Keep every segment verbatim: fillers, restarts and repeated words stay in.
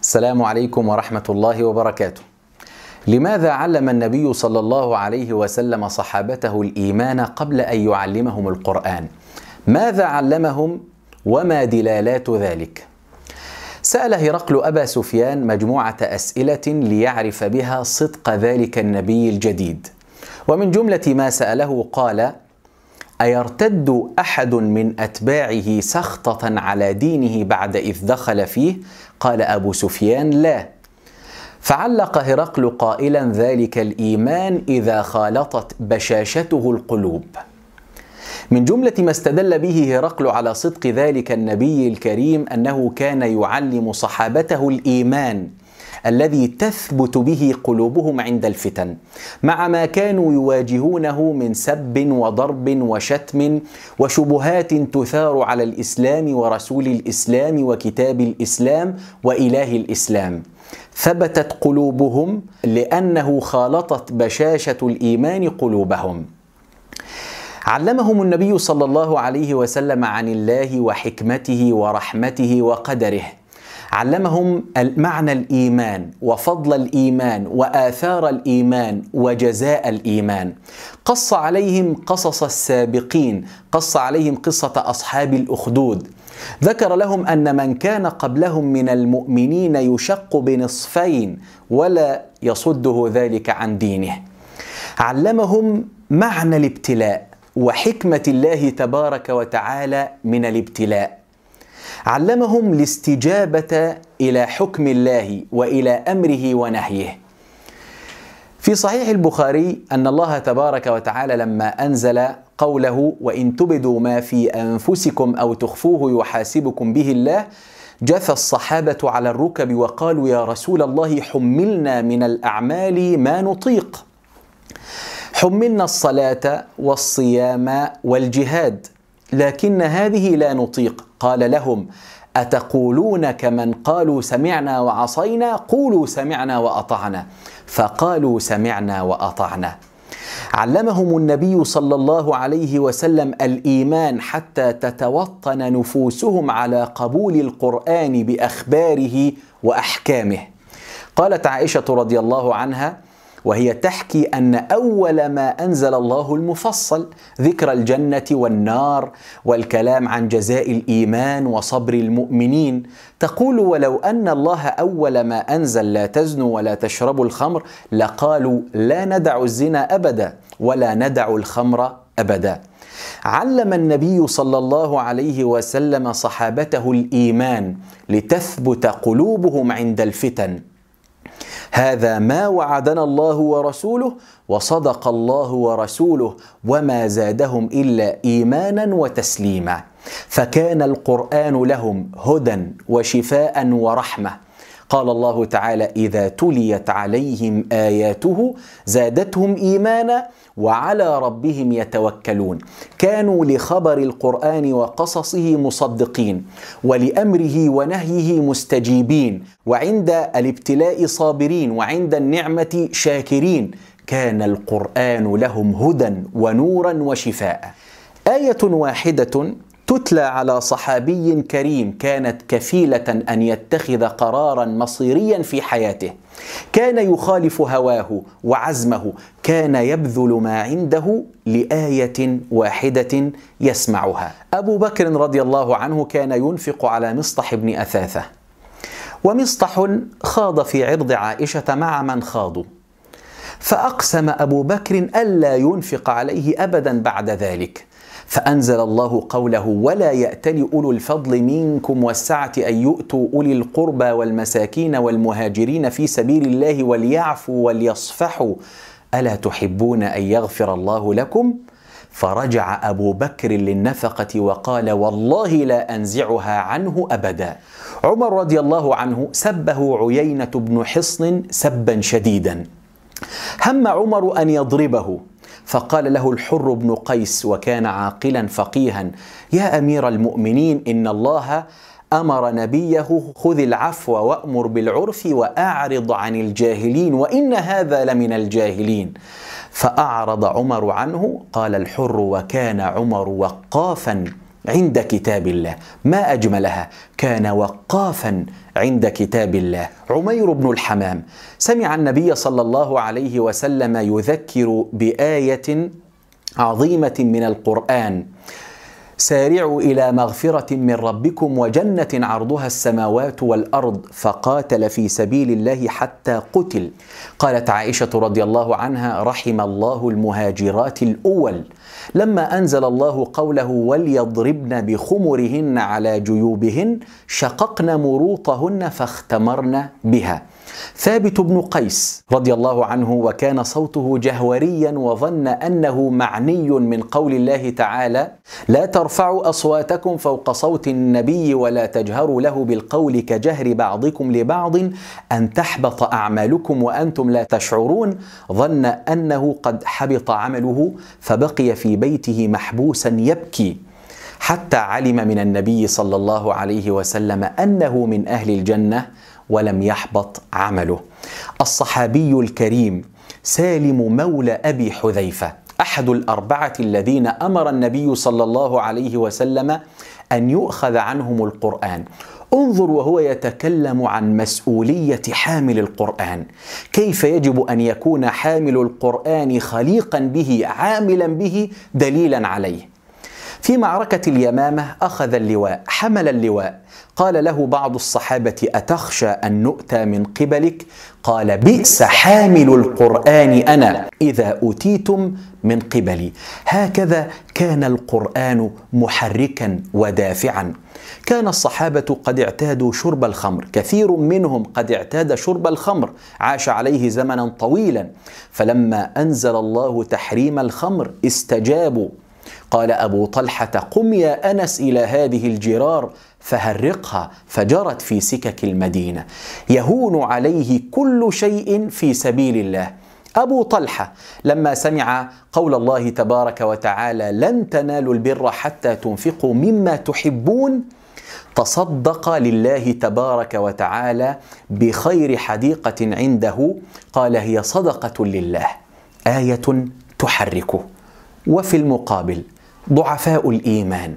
السلام عليكم ورحمة الله وبركاته. لماذا علم النبي صلى الله عليه وسلم صحابته الإيمان قبل أن يعلمهم القرآن؟ ماذا علمهم وما دلالات ذلك؟ سأل هرقل أبا سفيان مجموعة أسئلة ليعرف بها صدق ذلك النبي الجديد، ومن جملة ما سأله قال: أيرتد أحد من أتباعه سخطة على دينه بعد إذ دخل فيه؟ قال أبو سفيان: لا. فعلق هرقل قائلا: ذلك الإيمان إذا خالطت بشاشته القلوب. من جملة ما استدل به هرقل على صدق ذلك النبي الكريم أنه كان يعلم صحابته الإيمان الذي تثبت به قلوبهم عند الفتن، مع ما كانوا يواجهونه من سب وضرب وشتم وشبهات تثار على الإسلام ورسول الإسلام وكتاب الإسلام وإله الإسلام. ثبتت قلوبهم لأنه خالطت بشاشة الإيمان قلوبهم. علمهم النبي صلى الله عليه وسلم عن الله وحكمته ورحمته وقدره. علمهم معنى الإيمان وفضل الإيمان وآثار الإيمان وجزاء الإيمان. قص عليهم قصص السابقين، قص عليهم قصة أصحاب الأخدود. ذكر لهم أن من كان قبلهم من المؤمنين يشق بنصفين ولا يصده ذلك عن دينه. علمهم معنى الابتلاء وحكمة الله تبارك وتعالى من الابتلاء. علمهم الاستجابة إلى حكم الله وإلى أمره ونهيه. في صحيح البخاري أن الله تبارك وتعالى لما أنزل قوله: وإن تبدوا ما في أنفسكم أو تخفوه يحاسبكم به الله، جثى الصحابة على الركب وقالوا: يا رسول الله، حملنا من الأعمال ما نطيق. حملنا الصلاة والصيام والجهاد، لكن هذه لا نطيق. قال لهم: أتقولون كمن قالوا سمعنا وعصينا؟ قولوا سمعنا وأطعنا. فقالوا سمعنا وأطعنا. علمهم النبي صلى الله عليه وسلم الإيمان حتى تتوطن نفوسهم على قبول القرآن بأخباره وأحكامه. قالت عائشة رضي الله عنها وهي تحكي أن أول ما أنزل الله المفصل، ذكر الجنة والنار والكلام عن جزاء الإيمان وصبر المؤمنين، تقول: ولو أن الله أول ما أنزل لا تزنوا ولا تشربوا الخمر لقالوا لا ندع الزنا أبدا ولا ندع الخمر أبدا. علم النبي صلى الله عليه وسلم صحابته الإيمان لتثبت قلوبهم عند الفتن. هذا ما وعدنا الله ورسوله وصدق الله ورسوله وما زادهم إلا إيمانا وتسليما. فكان القرآن لهم هدى وشفاء ورحمة. قال الله تعالى: إذا تليت عليهم آياته زادتهم إيمانا وعلى ربهم يتوكلون. كانوا لخبر القرآن وقصصه مصدقين، ولأمره ونهيه مستجيبين، وعند الابتلاء صابرين، وعند النعمة شاكرين. كان القرآن لهم هدى ونورا وشفاء. آية واحدة تتلى على صحابي كريم كانت كفيلة أن يتخذ قرارا مصيريا في حياته. كان يخالف هواه وعزمه، كان يبذل ما عنده لآية واحدة يسمعها. أبو بكر رضي الله عنه كان ينفق على مصطح بن أثاثة، ومصطح خاض في عرض عائشة مع من خاضوا، فأقسم أبو بكر ألا ينفق عليه أبدا بعد ذلك. فأنزل الله قوله: ولا يأتل أولو الفضل منكم والسعة أن يؤتوا أولي القربى والمساكين والمهاجرين في سبيل الله وليعفوا وليصفحوا ألا تحبون أن يغفر الله لكم؟ فرجع أبو بكر للنفقة وقال: والله لا أنزعها عنه أبدا. عمر رضي الله عنه سبه عيينة بن حصن سبا شديدا، هم عمر أن يضربه، فقال له الحر بن قيس وكان عاقلا فقيها: يا أمير المؤمنين، إن الله أمر نبيه: خذ العفو وأمر بالعرف وأعرض عن الجاهلين، وإن هذا لمن الجاهلين. فأعرض عمر عنه. قال الحر: وكان عمر وقافا عند كتاب الله. ما أجملها، كان وقافا عند كتاب الله. عمير بن الحمام سمع النبي صلى الله عليه وسلم يذكر بآية عظيمة من القرآن: سارعوا إلى مغفرة من ربكم وجنة عرضها السماوات والأرض فقاتل في سبيل الله حتى قتل. قالت عائشة رضي الله عنها: رحم الله المهاجرات الأول. لما أنزل الله قوله: وليضربن بخمرهن على جيوبهن شققن مروطهن فاختمرن بها. ثابت بن قيس رضي الله عنه وكان صوته جهوريا وظن أنه معني من قول الله تعالى: لا ترفعوا أصواتكم فوق صوت النبي ولا تجهروا له بالقول كجهر بعضكم لبعض أن تحبط أعمالكم وأنتم لا تشعرون. ظن أنه قد حبط عمله فبقي في بيته محبوسا يبكي حتى علم من النبي صلى الله عليه وسلم أنه من أهل الجنة ولم يحبط عمله. الصحابي الكريم سالم مولى أبي حذيفة أحد الأربعة الذين أمر النبي صلى الله عليه وسلم أن يؤخذ عنهم القرآن. انظر وهو يتكلم عن مسؤولية حامل القرآن، كيف يجب أن يكون حامل القرآن خليقا به عاملا به دليلا عليه. في معركة اليمامة أخذ اللواء، حمل اللواء. قال له بعض الصحابة: أتخشى أن نؤتى من قبلك؟ قال: بئس حامل القرآن أنا إذا أتيتم من قبلي. هكذا كان القرآن محركا ودافعا. كان الصحابة قد اعتادوا شرب الخمر، كثير منهم قد اعتاد شرب الخمر، عاش عليه زمنا طويلا، فلما أنزل الله تحريم الخمر استجابوا. قال أبو طلحة: قم يا أنس إلى هذه الجرار فهرقها، فجرت في سكك المدينة. يهون عليه كل شيء في سبيل الله. أبو طلحة لما سمع قول الله تبارك وتعالى: لن تنالوا البر حتى تنفقوا مما تحبون، تصدق لله تبارك وتعالى بخير حديقة عنده. قال: هي صدقة لله، آية تحركه. وفي المقابل ضعفاء الإيمان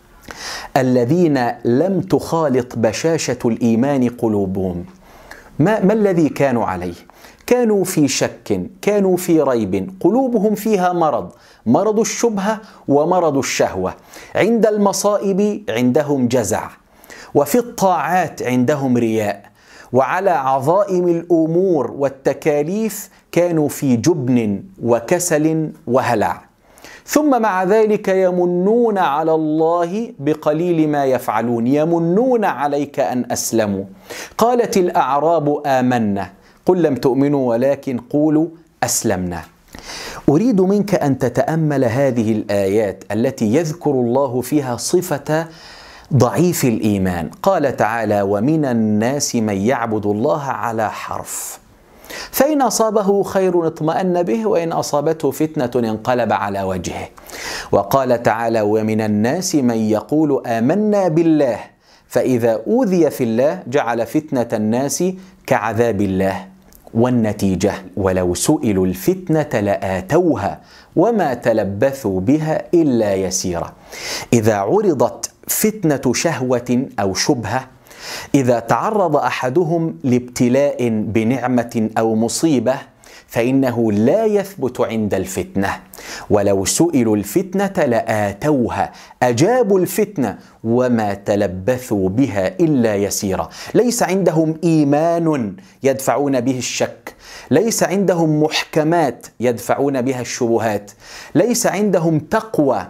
الذين لم تخالط بشاشة الإيمان قلوبهم، ما, ما الذي كانوا عليه؟ كانوا في شك، كانوا في ريب، قلوبهم فيها مرض، مرض الشبهة ومرض الشهوة. عند المصائب عندهم جزع، وفي الطاعات عندهم رياء، وعلى عظائم الأمور والتكاليف كانوا في جبن وكسل وهلع. ثم مع ذلك يمنون على الله بقليل ما يفعلون، يمنون عليك أن أسلموا. قالت الأعراب آمنا، قل لم تؤمنوا ولكن قولوا أسلمنا. أريد منك أن تتأمل هذه الآيات التي يذكر الله فيها صفة ضعيف الإيمان. قال تعالى: ومن الناس من يعبد الله على حرف، فإن أصابه خير اطمأن به وإن أصابته فتنة انقلب على وجهه. وقال تعالى: ومن الناس من يقول آمنا بالله فإذا أوذي في الله جعل فتنة الناس كعذاب الله. والنتيجة: ولو سئلوا الفتنة لآتوها وما تلبثوا بها إلا يسيرا. إذا عرضت فتنة شهوة أو شبهة، إذا تعرض أحدهم لابتلاء بنعمة أو مصيبة، فإنه لا يثبت عند الفتنة. ولو سئلوا الفتنة لآتوها، أجابوا الفتنة وما تلبثوا بها إلا يسيرا. ليس عندهم إيمان يدفعون به الشك، ليس عندهم محكمات يدفعون بها الشبهات، ليس عندهم تقوى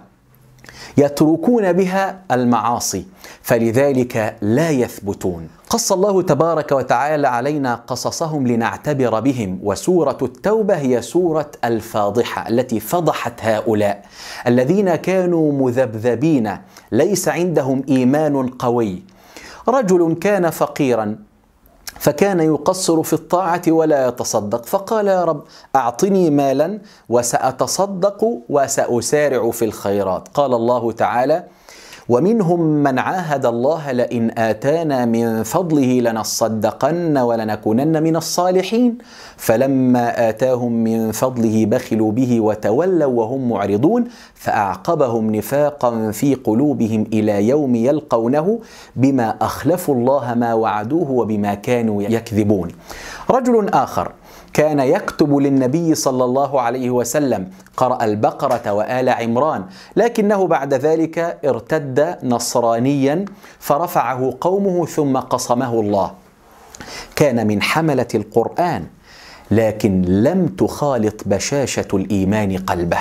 يتركون بها المعاصي، فلذلك لا يثبتون. قص الله تبارك وتعالى علينا قصصهم لنعتبر بهم، وسورة التوبة هي سورة الفاضحة التي فضحت هؤلاء الذين كانوا مذبذبين، ليس عندهم إيمان قوي. رجل كان فقيرا فكان يقصر في الطاعة ولا يتصدق، فقال: يا رب أعطني مالا وسأتصدق وسأسارع في الخيرات. قال الله تعالى: ومنهم من عاهد الله لئن آتانا من فضله لنصدقن ولنكونن من الصالحين فلما آتاهم من فضله بخلوا به وتولوا وهم معرضون فأعقبهم نفاقا في قلوبهم إلى يوم يلقونه بما أخلفوا الله ما وعدوه وبما كانوا يكذبون. رجل آخر كان يكتب للنبي صلى الله عليه وسلم، قرأ البقرة وآل عمران، لكنه بعد ذلك ارتد نصرانيا فرفعه قومه ثم قصمه الله. كان من حملة القرآن لكن لم تخالط بشاشة الإيمان قلبه.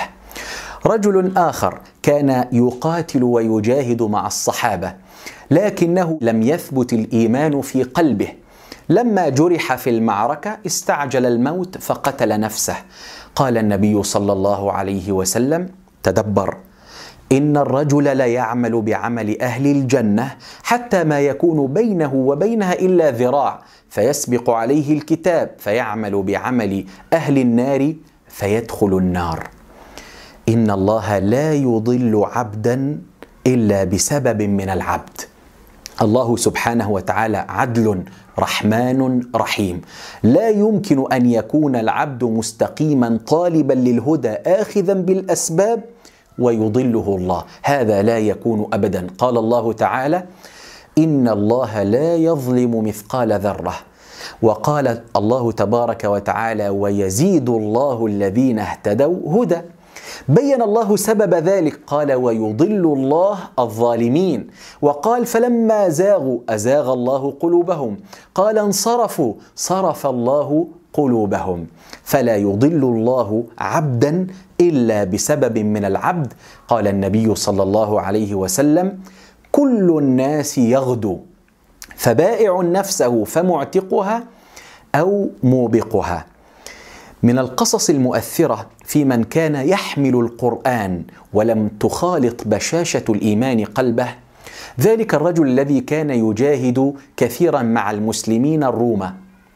رجل آخر كان يقاتل ويجاهد مع الصحابة لكنه لم يثبت الإيمان في قلبه. لما جرح في المعركة استعجل الموت فقتل نفسه. قال النبي صلى الله عليه وسلم: تدبر، إن الرجل ليعمل بعمل أهل الجنة حتى ما يكون بينه وبينها إلا ذراع فيسبق عليه الكتاب فيعمل بعمل أهل النار فيدخل النار. إن الله لا يضل عبدا إلا بسبب من العبد. الله سبحانه وتعالى عدل رحمن رحيم، لا يمكن أن يكون العبد مستقيما طالبا للهدى آخذا بالأسباب ويضله الله، هذا لا يكون أبدا. قال الله تعالى: إن الله لا يظلم مثقال ذرة. وقال الله تبارك وتعالى: ويزيد الله الذين اهتدوا هدى. بين الله سبب ذلك، قال: ويضل الله الظالمين. وقال: فلما زاغوا أزاغ الله قلوبهم. قال: انصرفوا صرف الله قلوبهم. فلا يضل الله عبدا إلا بسبب من العبد. قال النبي صلى الله عليه وسلم: كل الناس يغدو فبائع نفسه فمعتقها أو موبقها. من القصص المؤثرة في من كان يحمل القرآن ولم تخالط بشاشة الإيمان قلبه ذلك الرجل الذي كان يجاهد كثيرا مع المسلمين الروم.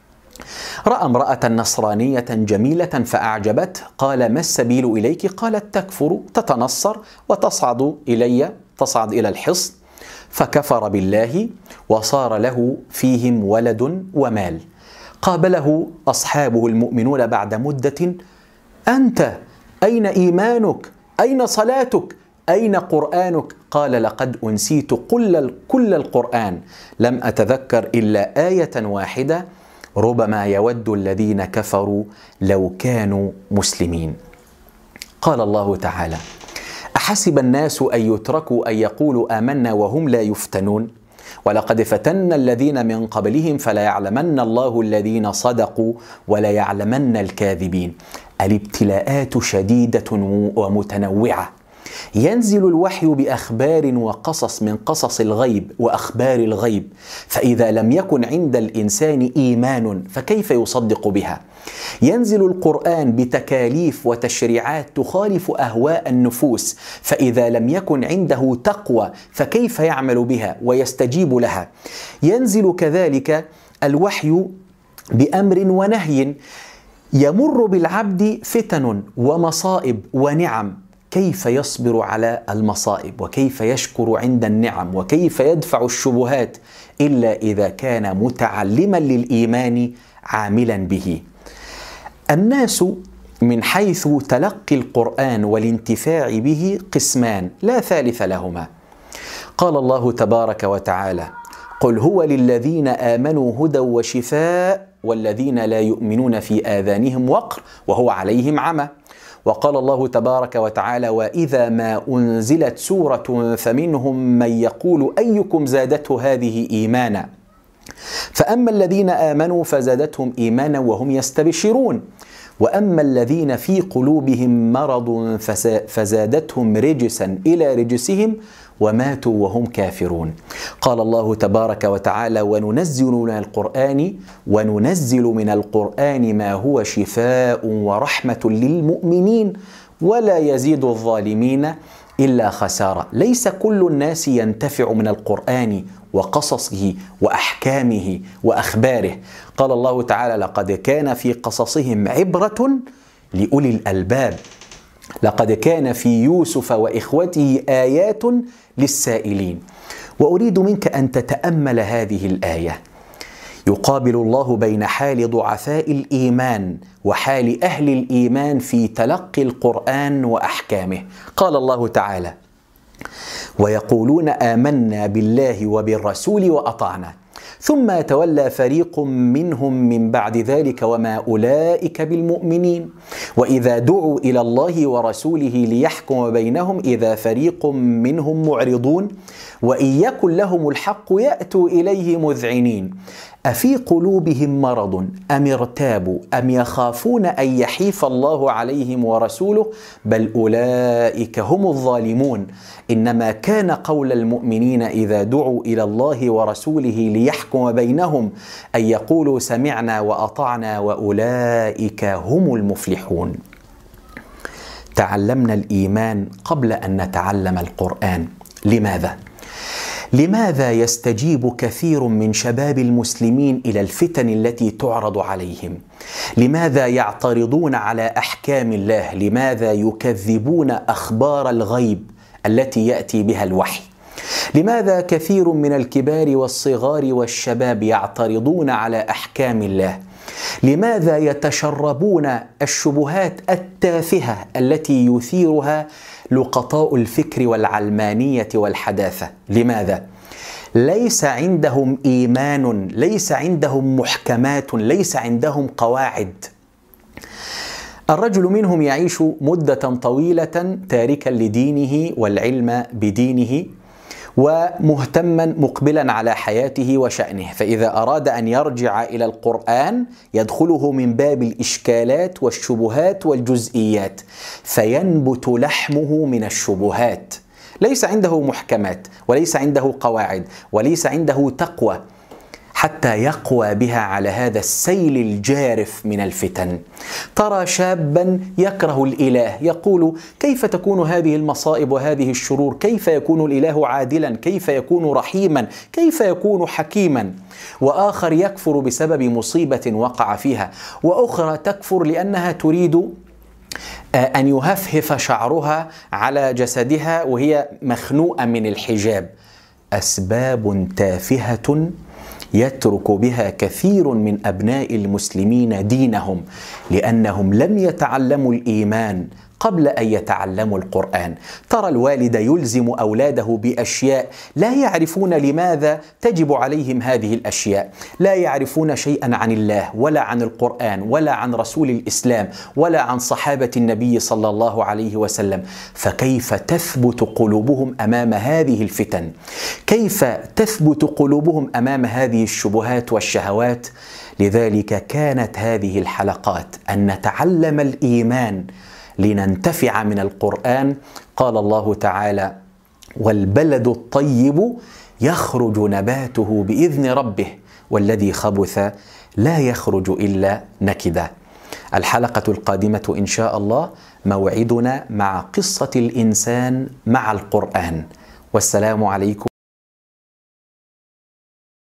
رأى امرأة نصرانية جميلة فأعجبته، قال: ما السبيل إليك؟ قالت: تكفر، تتنصر وتصعد إلي، تصعد إلى الحصن. فكفر بالله وصار له فيهم ولد ومال. قابله أصحابه المؤمنون بعد مدة: أنت أين إيمانك؟ أين صلاتك؟ أين قرآنك؟ قال: لقد أنسيت كل كل القرآن، لم أتذكر إلا آية واحدة: ربما يود الذين كفروا لو كانوا مسلمين. قال الله تعالى: أحسب الناس أن يتركوا أن يقولوا آمنا وهم لا يفتنون ولقد فتنا الذين من قبلهم فليعلمن الله الذين صدقوا وليعلمن الكاذبين. الابتلاءات شديدة ومتنوعة، ينزل الوحي بأخبار وقصص من قصص الغيب وأخبار الغيب، فإذا لم يكن عند الإنسان إيمان فكيف يصدق بها؟ ينزل القرآن بتكاليف وتشريعات تخالف أهواء النفوس، فإذا لم يكن عنده تقوى فكيف يعمل بها ويستجيب لها؟ ينزل كذلك الوحي بأمر ونهي، يمر بالعبد فتن ومصائب ونعم، كيف يصبر على المصائب وكيف يشكر عند النعم وكيف يدفع الشبهات إلا إذا كان متعلما للإيمان عاملا به. الناس من حيث تلقي القرآن والانتفاع به قسمان لا ثالث لهما. قال الله تبارك وتعالى: قل هو للذين آمنوا هدى وشفاء والذين لا يؤمنون في آذانهم وقر وهو عليهم عمى. وقال الله تبارك وتعالى: وإذا ما أنزلت سورة فمنهم من يقول أيكم زادته هذه إيمانا فأما الذين آمنوا فزادتهم إيمانا وهم يستبشرون وأما الذين في قلوبهم مرض فزادتهم رجسا إلى رجسهم وماتوا وهم كافرون. قال الله تبارك وتعالى: وننزل من القرآن وننزل من القرآن ما هو شفاء ورحمة للمؤمنين ولا يزيد الظالمين إلا خسارة. ليس كل الناس ينتفع من القرآن وقصصه وأحكامه وأخباره. قال الله تعالى: لقد كان في قصصهم عبرة لأولي الألباب. لقد كان في يوسف وإخوته آيات للسائلين. وأريد منك أن تتأمل هذه الآية. يقابل الله بين حال ضعفاء الإيمان وحال أهل الإيمان في تلقي القرآن وأحكامه. قال الله تعالى: ويقولون آمنا بالله وبالرسول وأطعنا ثم يتولى فريق منهم من بعد ذلك وما أولئك بالمؤمنين وإذا دعوا إلى الله ورسوله ليحكم بينهم إذا فريق منهم معرضون وإن يكن لهم الحق يأتوا إليه مذعنين أفي قلوبهم مرض أم ارتابوا أم يخافون أن يحيف الله عليهم ورسوله بل أولئك هم الظالمون إنما كان قول المؤمنين إذا دعوا إلى الله ورسوله ليحكم بينهم أن يقولوا سمعنا وأطعنا وأولئك هم المفلحون. تعلمنا الإيمان قبل أن نتعلم القرآن. لماذا؟ لماذا يستجيب كثير من شباب المسلمين إلى الفتن التي تعرض عليهم؟ لماذا يعترضون على أحكام الله؟ لماذا يكذبون أخبار الغيب التي يأتي بها الوحي؟ لماذا كثير من الكبار والصغار والشباب يعترضون على أحكام الله؟ لماذا يتشربون الشبهات التافهة التي يثيرها لقطاء الفكر والعلمانية والحداثة؟ لماذا؟ ليس عندهم إيمان، ليس عندهم محكمات، ليس عندهم قواعد. الرجل منهم يعيش مدة طويلة تاركا لدينه والعلم بدينه ومهتما مقبلا على حياته وشأنه، فإذا أراد أن يرجع إلى القرآن يدخله من باب الإشكالات والشبهات والجزئيات فينبت لحمه من الشبهات. ليس عنده محكمات وليس عنده قواعد وليس عنده تقوى حتى يقوى بها على هذا السيل الجارف من الفتن. ترى شابا يكره الإله يقول: كيف تكون هذه المصائب وهذه الشرور؟ كيف يكون الإله عادلا؟ كيف يكون رحيما؟ كيف يكون حكيما؟ وآخر يكفر بسبب مصيبة وقع فيها، وأخرى تكفر لأنها تريد أن يهفهف شعرها على جسدها وهي مخنوقة من الحجاب. أسباب تافهة يترك بها كثير من أبناء المسلمين دينهم لأنهم لم يتعلموا الإيمان قبل أن يتعلموا القرآن. ترى الوالد يلزم أولاده بأشياء لا يعرفون لماذا تجب عليهم هذه الأشياء، لا يعرفون شيئا عن الله ولا عن القرآن ولا عن رسول الإسلام ولا عن صحابة النبي صلى الله عليه وسلم. فكيف تثبت قلوبهم أمام هذه الفتن؟ كيف تثبت قلوبهم أمام هذه الشبهات والشهوات؟ لذلك كانت هذه الحلقات أن نتعلم الإيمان لننتفع من القرآن. قال الله تعالى: والبلد الطيب يخرج نباته بإذن ربه والذي خبث لا يخرج إلا نكدا. الحلقة القادمة إن شاء الله موعدنا مع قصة الإنسان مع القرآن. والسلام عليكم.